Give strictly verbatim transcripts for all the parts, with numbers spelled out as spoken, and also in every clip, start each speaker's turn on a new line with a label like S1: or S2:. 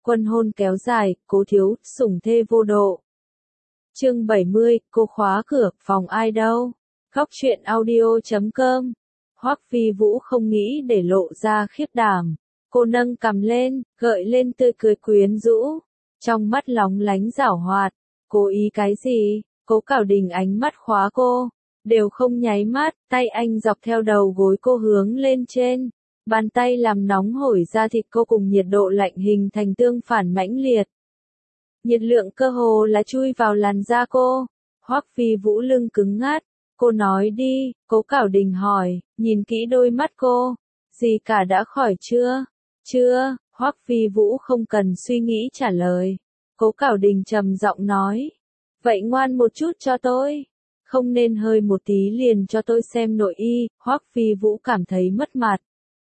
S1: Quân hôn kéo dài, Cố thiếu, sủng thê vô độ. Chương bảy mươi, cô khóa cửa, phòng ai đâu? Góc truyện audio chấm com. Hoắc Phi Vũ không nghĩ để lộ ra khiếp đảm. Cô nâng cằm lên, gợi lên tươi cười quyến rũ. Trong mắt lóng lánh giảo hoạt. Cố ý cái gì? Cố Cảo Đình ánh mắt khóa cô. Đều không nháy mắt, tay anh dọc theo đầu gối cô hướng lên trên. Bàn tay làm nóng hổi da thịt cô cùng nhiệt độ lạnh hình thành tương phản mãnh liệt. Nhiệt lượng cơ hồ là chui vào làn da cô. Hoắc Phi Vũ lưng cứng ngắt. Cô nói đi, Cố Cảo Đình hỏi, nhìn kỹ đôi mắt cô. Gì cả đã khỏi chưa? Chưa, Hoắc Phi Vũ không cần suy nghĩ trả lời. Cố Cảo Đình trầm giọng nói. Vậy ngoan một chút cho tôi. Không nên hơi một tí liền cho tôi xem nội y. Hoắc Phi Vũ cảm thấy mất mặt.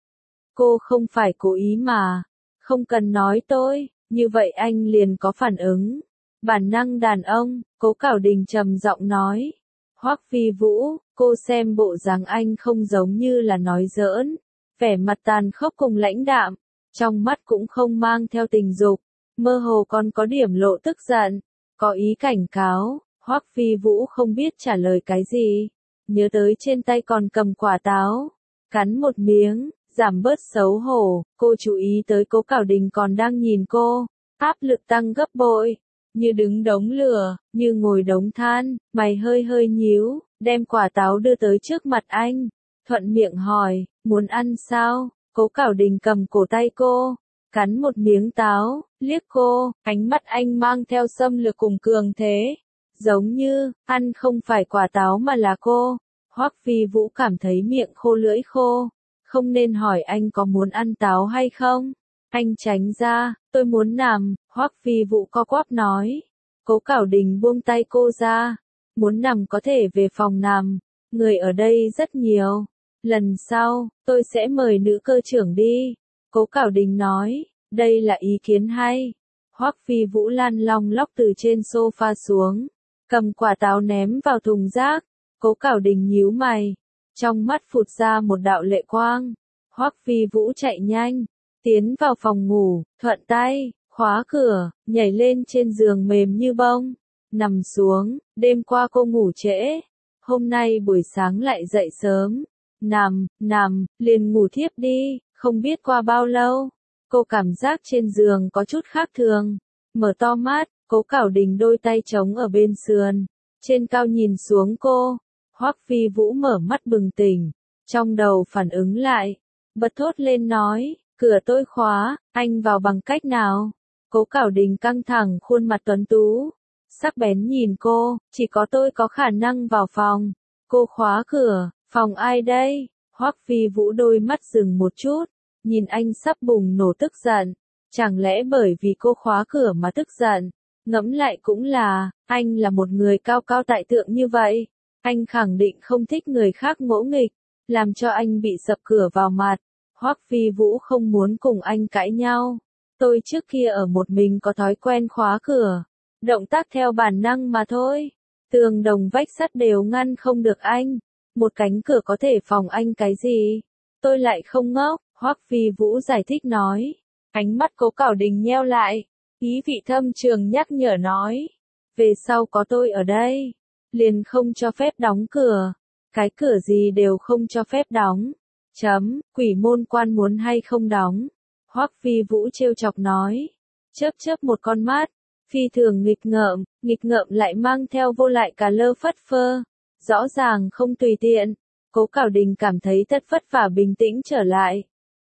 S1: Cô không phải cố ý mà. Không cần nói tôi, như vậy anh liền có phản ứng. Bản năng đàn ông, Cố Cảo Đình trầm giọng nói. Hoắc Phi Vũ, cô xem bộ dáng anh không giống như là nói giỡn. Vẻ mặt tàn khốc cùng lãnh đạm, trong mắt cũng không mang theo tình dục, mơ hồ còn có điểm lộ tức giận, có ý cảnh cáo. Hoắc Phi Vũ không biết trả lời cái gì, nhớ tới trên tay còn cầm quả táo, cắn một miếng, giảm bớt xấu hổ. Cô chú ý tới Cố Cảo Đình còn đang nhìn cô, áp lực tăng gấp bội, như đứng đống lửa, như ngồi đống than, mày hơi hơi nhíu, đem quả táo đưa tới trước mặt anh, thuận miệng hỏi, muốn ăn sao? Cố Cảo Đình cầm cổ tay cô, cắn một miếng táo, liếc cô, ánh mắt anh mang theo xâm lược cùng cường thế, giống như, ăn không phải quả táo mà là cô. Hoắc Phi Vũ cảm thấy miệng khô lưỡi khô, không nên hỏi anh có muốn ăn táo hay không. Anh tránh ra, tôi muốn nằm. Hoắc Phi Vũ co quắp nói. Cố Cảo Đình buông tay cô ra. Muốn nằm có thể về phòng nằm, người ở đây rất nhiều. Lần sau, tôi sẽ mời nữ cơ trưởng đi. Cố Cảo Đình nói, đây là ý kiến hay. Hoắc Phi Vũ lăn long lóc từ trên sofa xuống, cầm quả táo ném vào thùng rác. Cố Cảo Đình nhíu mày, trong mắt phụt ra một đạo lệ quang. Hoắc Phi Vũ chạy nhanh, tiến vào phòng ngủ, thuận tay, khóa cửa, nhảy lên trên giường mềm như bông, nằm xuống. Đêm qua cô ngủ trễ, hôm nay buổi sáng lại dậy sớm, nằm, nằm, liền ngủ thiếp đi. Không biết qua bao lâu, cô cảm giác trên giường có chút khác thường, mở to mắt. Cố Cảo Đình đôi tay trống ở bên sườn, trên cao nhìn xuống cô. Hoắc Phi Vũ mở mắt bừng tỉnh, trong đầu phản ứng lại, bật thốt lên nói, cửa tôi khóa, anh vào bằng cách nào? Cố Cảo Đình căng thẳng khuôn mặt tuấn tú, sắc bén nhìn cô, chỉ có tôi có khả năng vào phòng. Cô khóa cửa, phòng ai đây? Hoắc Phi Vũ đôi mắt dừng một chút, nhìn anh sắp bùng nổ tức giận, chẳng lẽ bởi vì cô khóa cửa mà tức giận? Ngẫm lại cũng là, anh là một người cao cao tại thượng như vậy, anh khẳng định không thích người khác ngỗ nghịch, làm cho anh bị sập cửa vào mặt. Hoắc Phi Vũ không muốn cùng anh cãi nhau. Tôi trước kia ở một mình có thói quen khóa cửa, động tác theo bản năng mà thôi. Tường đồng vách sắt đều ngăn không được anh, một cánh cửa có thể phòng anh cái gì? Tôi lại không ngốc. Hoắc Phi Vũ giải thích nói. Ánh mắt Cố Cảo Đình nheo lại, ý vị thâm trường nhắc nhở nói, về sau có tôi ở đây, liền không cho phép đóng cửa, cái cửa gì đều không cho phép đóng. Chấm, quỷ môn quan muốn hay không đóng? Hoắc Phi Vũ trêu chọc nói, chớp chớp một con mắt, phi thường nghịch ngợm, nghịch ngợm lại mang theo vô lại cả lơ phất phơ, rõ ràng không tùy tiện. Cố Cảo Đình cảm thấy thật vất vả bình tĩnh trở lại,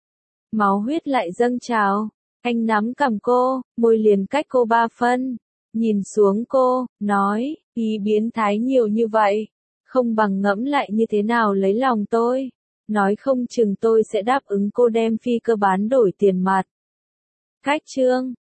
S1: máu huyết lại dâng trào. Anh nắm cằm cô, môi liền cách cô ba phân, nhìn xuống cô, nói, ý biến thái nhiều như vậy, không bằng ngẫm lại như thế nào lấy lòng tôi, nói không chừng tôi sẽ đáp ứng cô đem phi cơ bán đổi tiền mặt. Cách chương